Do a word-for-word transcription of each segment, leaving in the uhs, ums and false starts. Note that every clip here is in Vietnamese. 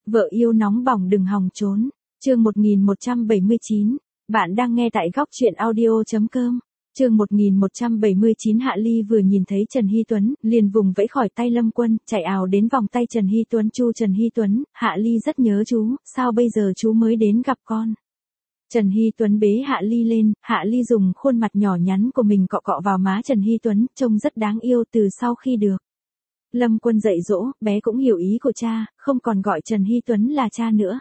Vợ yêu nóng bỏng đừng hòng trốn. Chương một nghìn một trăm bảy mươi chín. Bạn đang nghe tại góc truyện audio chấm com. Chương một nghìn một trăm bảy mươi chín. Hạ Ly vừa nhìn thấy Trần Hy Tuấn, liền vùng vẫy khỏi tay Lâm Quân, chạy ào đến vòng tay Trần Hy Tuấn. Chu Trần Hy Tuấn, Hạ Ly rất nhớ chú, sao bây giờ chú mới đến gặp con? Trần Hy Tuấn bế Hạ Ly lên, Hạ Ly dùng khuôn mặt nhỏ nhắn của mình cọ cọ vào má Trần Hy Tuấn, trông rất đáng yêu. Từ sau khi được Lâm Quân dạy dỗ, bé cũng hiểu ý của cha, không còn gọi Trần Hy Tuấn là cha nữa.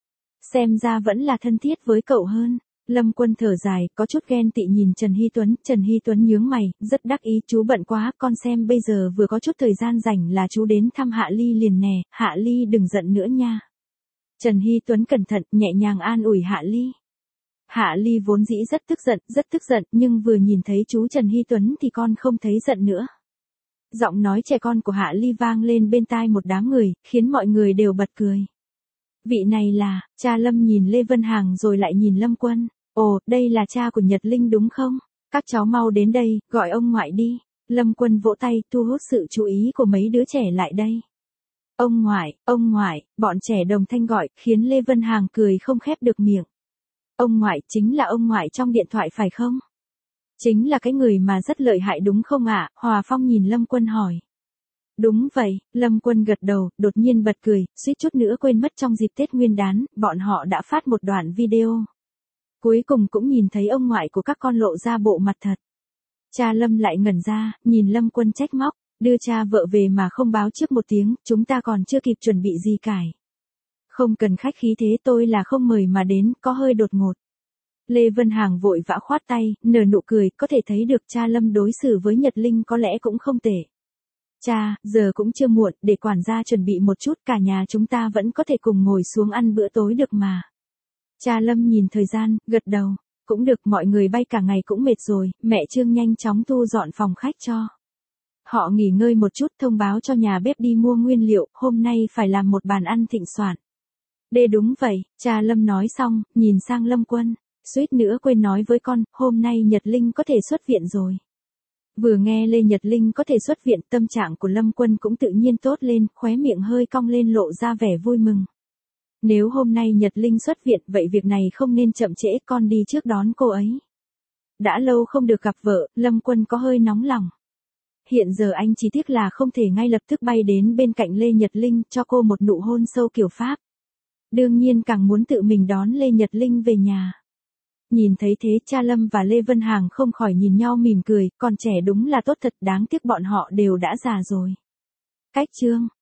Xem ra vẫn là thân thiết với cậu hơn. Lâm Quân thở dài, có chút ghen tị nhìn Trần Hy Tuấn. Trần Hy Tuấn nhướng mày, rất đắc ý, chú bận quá, con xem bây giờ vừa có chút thời gian rảnh là chú đến thăm Hạ Ly liền nè, Hạ Ly đừng giận nữa nha. Trần Hy Tuấn cẩn thận, nhẹ nhàng an ủi Hạ Ly. Hạ Ly vốn dĩ rất tức giận, rất tức giận, nhưng vừa nhìn thấy chú Trần Hy Tuấn thì con không thấy giận nữa. Giọng nói trẻ con của Hạ Ly vang lên bên tai một đám người, khiến mọi người đều bật cười. Vị này là, cha Lâm nhìn Lê Vân Hằng rồi lại nhìn Lâm Quân. Ồ, đây là cha của Nhật Linh đúng không? Các cháu mau đến đây, gọi ông ngoại đi. Lâm Quân vỗ tay, thu hút sự chú ý của mấy đứa trẻ lại đây. Ông ngoại, ông ngoại, bọn trẻ đồng thanh gọi, khiến Lê Vân Hằng cười không khép được miệng. Ông ngoại chính là ông ngoại trong điện thoại phải không? Chính là cái người mà rất lợi hại đúng không ạ? À? Hòa Phong nhìn Lâm Quân hỏi. Đúng vậy, Lâm Quân gật đầu, đột nhiên bật cười, suýt chút nữa quên mất trong dịp Tết Nguyên đán, bọn họ đã phát một đoạn video. Cuối cùng cũng nhìn thấy ông ngoại của các con lộ ra bộ mặt thật. Cha Lâm lại ngẩn ra, nhìn Lâm Quân trách móc, đưa cha vợ về mà không báo trước một tiếng, chúng ta còn chưa kịp chuẩn bị gì cải. Không cần khách khí thế, tôi là không mời mà đến, có hơi đột ngột. Lê Vân Hằng vội vã khoát tay, nở nụ cười, có thể thấy được cha Lâm đối xử với Nhật Linh có lẽ cũng không tệ. Cha, giờ cũng chưa muộn, để quản gia chuẩn bị một chút, cả nhà chúng ta vẫn có thể cùng ngồi xuống ăn bữa tối được mà. Cha Lâm nhìn thời gian, gật đầu, cũng được, mọi người bay cả ngày cũng mệt rồi, mẹ Trương nhanh chóng thu dọn phòng khách cho họ nghỉ ngơi một chút, thông báo cho nhà bếp đi mua nguyên liệu, hôm nay phải làm một bàn ăn thịnh soạn. Đê đúng vậy, cha Lâm nói xong, nhìn sang Lâm Quân, suýt nữa quên nói với con, hôm nay Nhật Linh có thể xuất viện rồi. Vừa nghe Lê Nhật Linh có thể xuất viện, tâm trạng của Lâm Quân cũng tự nhiên tốt lên, khóe miệng hơi cong lên lộ ra vẻ vui mừng. Nếu hôm nay Nhật Linh xuất viện, vậy việc này không nên chậm trễ, con đi trước đón cô ấy. Đã lâu không được gặp vợ, Lâm Quân có hơi nóng lòng. Hiện giờ anh chỉ tiếc là không thể ngay lập tức bay đến bên cạnh Lê Nhật Linh, cho cô một nụ hôn sâu kiểu Pháp. Đương nhiên càng muốn tự mình đón Lê Nhật Linh về nhà. Nhìn thấy thế, cha Lâm và Lê Vân Hằng không khỏi nhìn nhau mỉm cười, con trẻ đúng là tốt thật, đáng tiếc bọn họ đều đã già rồi. Cách chương